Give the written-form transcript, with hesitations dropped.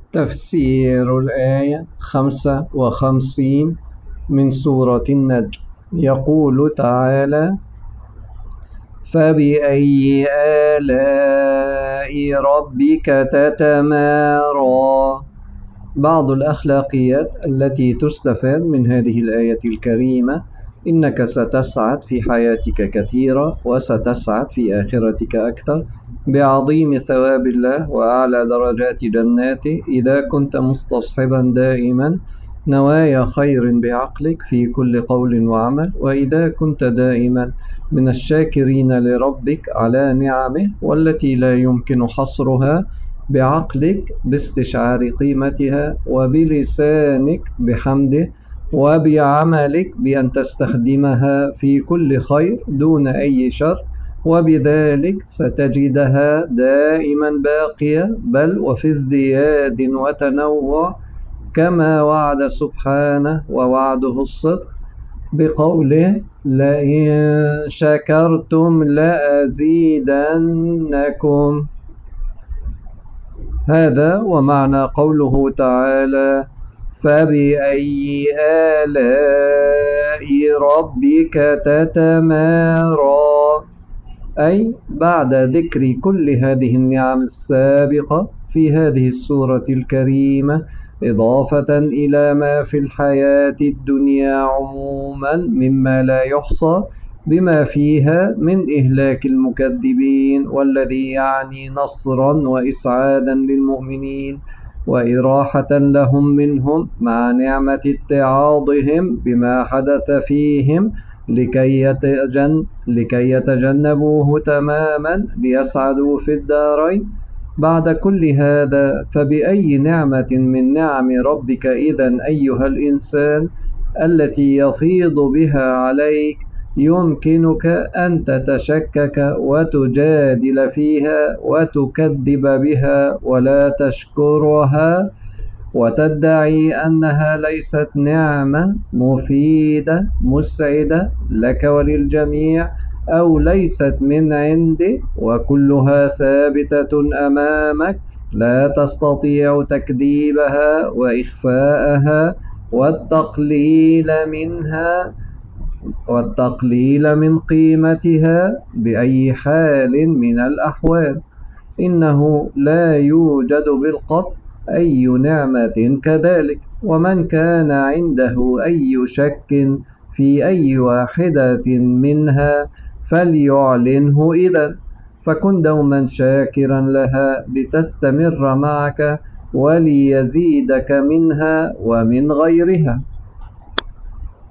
تفسير الآية 55 من سورة النجم. يقول تعالى: فبأي آلاء ربك تتمارى. بعض الأخلاقيات التي تستفاد من هذه الآية الكريمة: إنك ستسعد في حياتك كثيرا، وستسعد في آخرتك أكثر بعظيم ثواب الله وأعلى درجات جناته إذا كنت مستصحبا دائما نوايا خير بعقلك في كل قول وعمل، وإذا كنت دائما من الشاكرين لربك على نعمه والتي لا يمكن حصرها بعقلك باستشعار قيمتها، وبلسانك بحمده، وبعملك بأن تستخدمها في كل خير دون أي شر، وبذلك ستجدها دائما باقية، بل وفي ازدياد وتنوع، كما وعد سبحانه ووعده الصدق بقوله: لئن شكرتم لأزيدنكم. هذا ومعنى قوله تعالى: فبأي آلاء ربك تتمارى، أي بعد ذكر كل هذه النعم السابقة في هذه السورة الكريمة، إضافة إلى ما في الحياة الدنيا عموما مما لا يحصى، بما فيها من إهلاك المكذبين، والذي يعني نصرا وإسعادا للمؤمنين وإراحة لهم منهم، مع نعمة اتعاظهم بما حدث فيهم لكي يتجنبوه تماما ليسعدوا في الدارين. بعد كل هذا، فبأي نعمة من نعم ربك إذن أيها الإنسان التي يفيض بها عليك يمكنك أن تتشكك وتجادل فيها وتكذب بها ولا تشكرها، وتدعي أنها ليست نعمة مفيدة مسعدة لك وللجميع، أو ليست من عندي، وكلها ثابتة أمامك، لا تستطيع تكذيبها وإخفاءها والتقليل من قيمتها بأي حال من الأحوال. إنه لا يوجد بالقطع أي نعمة كذلك، ومن كان عنده أي شك في أي واحدة منها فليعلنه إذن، فكن دوما شاكرا لها لتستمر معك وليزيدك منها ومن غيرها.